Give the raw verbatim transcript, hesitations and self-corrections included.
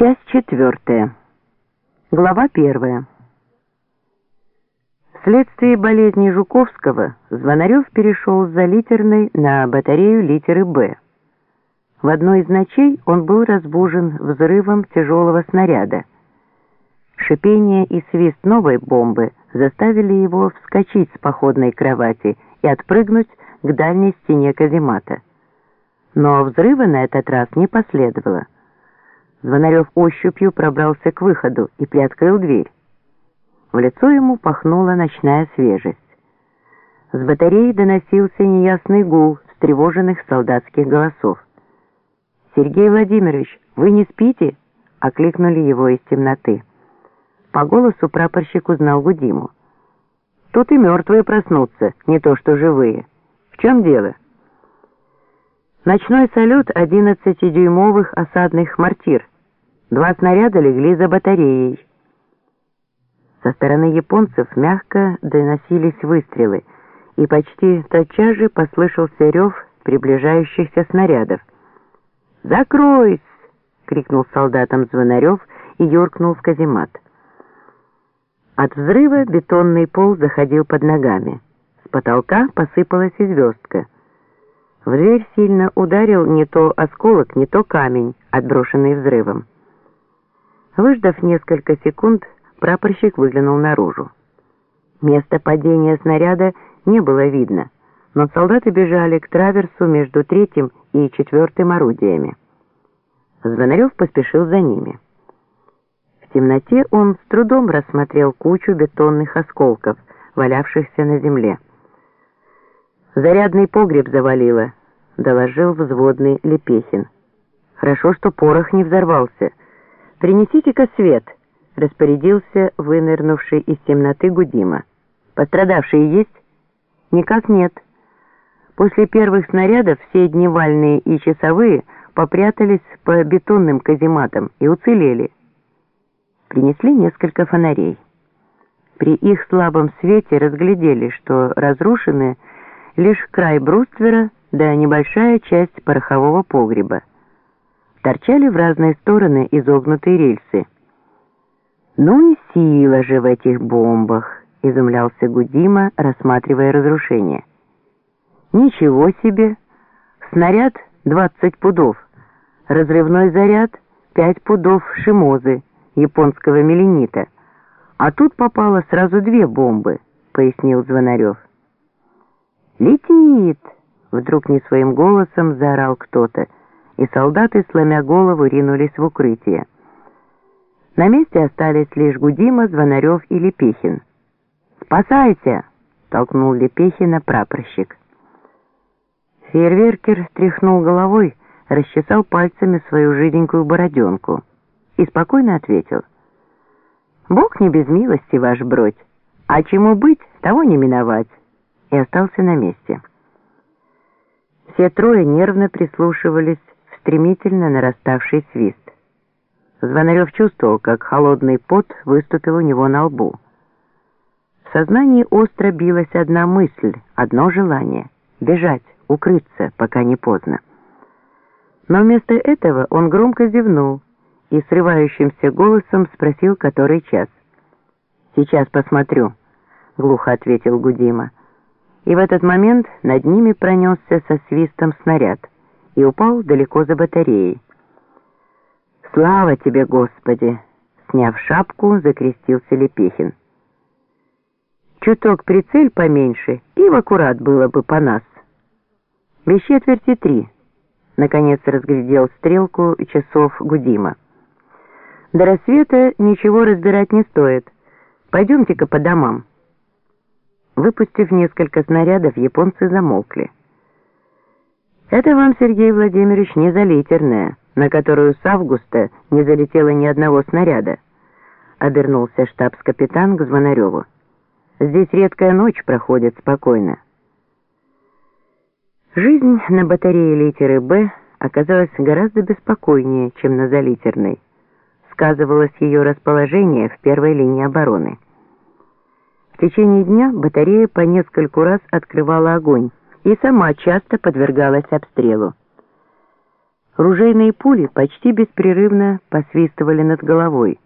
Часть четвертая. Глава первая. Вследствие болезни Жуковского Звонарев перешел с залитерной на батарею литеры «Б». В одной из ночей он был разбужен взрывом тяжелого снаряда. Шипение и свист новой бомбы заставили его вскочить с походной кровати и отпрыгнуть к дальней стене каземата. Но взрыва на этот раз не последовало. Звонарев ощупью пробрался к выходу и приоткрыл дверь. В лицо ему пахнула ночная свежесть. С батареи доносился неясный гул встревоженных солдатских голосов. «Сергей Владимирович, вы не спите?» — окликнули его из темноты. По голосу прапорщик узнал Гудиму. «Тут и мертвые проснутся, не то что живые. В чем дело?» «Ночной салют одиннадцатидюймовых осадных мортир. Два снаряда легли за батареей». Со стороны японцев мягко доносились выстрелы, и почти тотчас же послышался рев приближающихся снарядов. «Закройсь!» — крикнул солдатам Звонарев и юркнул в каземат. От взрыва бетонный пол заходил под ногами. С потолка посыпалась и звездка. В дверь сильно ударил не то осколок, не то камень, отброшенный взрывом. Выждав несколько секунд, прапорщик выглянул наружу. Место падения снаряда не было видно, но солдаты бежали к траверсу между третьим и четвертым орудиями. Звонарев поспешил за ними. В темноте он с трудом рассмотрел кучу бетонных осколков, валявшихся на земле. «Зарядный погреб завалило», — доложил взводный Лепехин. «Хорошо, что порох не взорвался. Принесите-ка свет», — распорядился вынырнувший из темноты Гудима. «Пострадавшие есть?» «Никак нет. После первых снарядов все дневальные и часовые попрятались по бетонным казематам и уцелели». Принесли несколько фонарей. При их слабом свете разглядели, что разрушены лишь край бруствера да небольшая часть порохового погреба. Торчали в разные стороны изогнутые рельсы. «Ну и сила же в этих бомбах!» — изумлялся Гудима, рассматривая разрушения. «Ничего себе! Снаряд двадцать пудов, разрывной заряд пять пудов шимозы, японского меленита, а тут попало сразу две бомбы», — пояснил Звонарев. «Летит!» — вдруг не своим голосом заорал кто-то, и солдаты, сломя голову, ринулись в укрытие. На месте остались лишь Гудима, Звонарев и Лепехин. «Спасайся!» — толкнул Лепехина прапорщик. Фейерверкер тряхнул головой, расчесал пальцами свою жиденькую бороденку и спокойно ответил: «Бог не без милости, ваш бродь, а чему быть, того не миновать», и остался на месте. Все трое нервно прислушивались в стремительно нараставший свист. Звонарев чувствовал, как холодный пот выступил у него на лбу. В сознании остро билась одна мысль, одно желание — бежать, укрыться, пока не поздно. Но вместо этого он громко зевнул и срывающимся голосом спросил, который час. «Сейчас посмотрю», — глухо ответил Гудима. И в этот момент над ними пронесся со свистом снаряд и упал далеко за батареей. «Слава тебе, Господи!» — сняв шапку, закрестился Лепехин. «Чуток прицель поменьше, и в аккурат было бы по нас». «Без четверти три», — наконец разглядел стрелку часов Гудима. «До рассвета ничего разбирать не стоит. Пойдемте-ка по домам». Выпустив несколько снарядов, японцы замолкли. «Это вам, Сергей Владимирович, не залитерная, на которую с августа не залетело ни одного снаряда», — обернулся штабс-капитан к Звонареву. «Здесь редкая ночь проходит спокойно». Жизнь на батарее литеры «Б» оказалась гораздо беспокойнее, чем на залитерной. Сказывалось ее расположение в первой линии обороны. В течение дня батарея по нескольку раз открывала огонь и сама часто подвергалась обстрелу. Ружейные пули почти беспрерывно посвистывали над головой.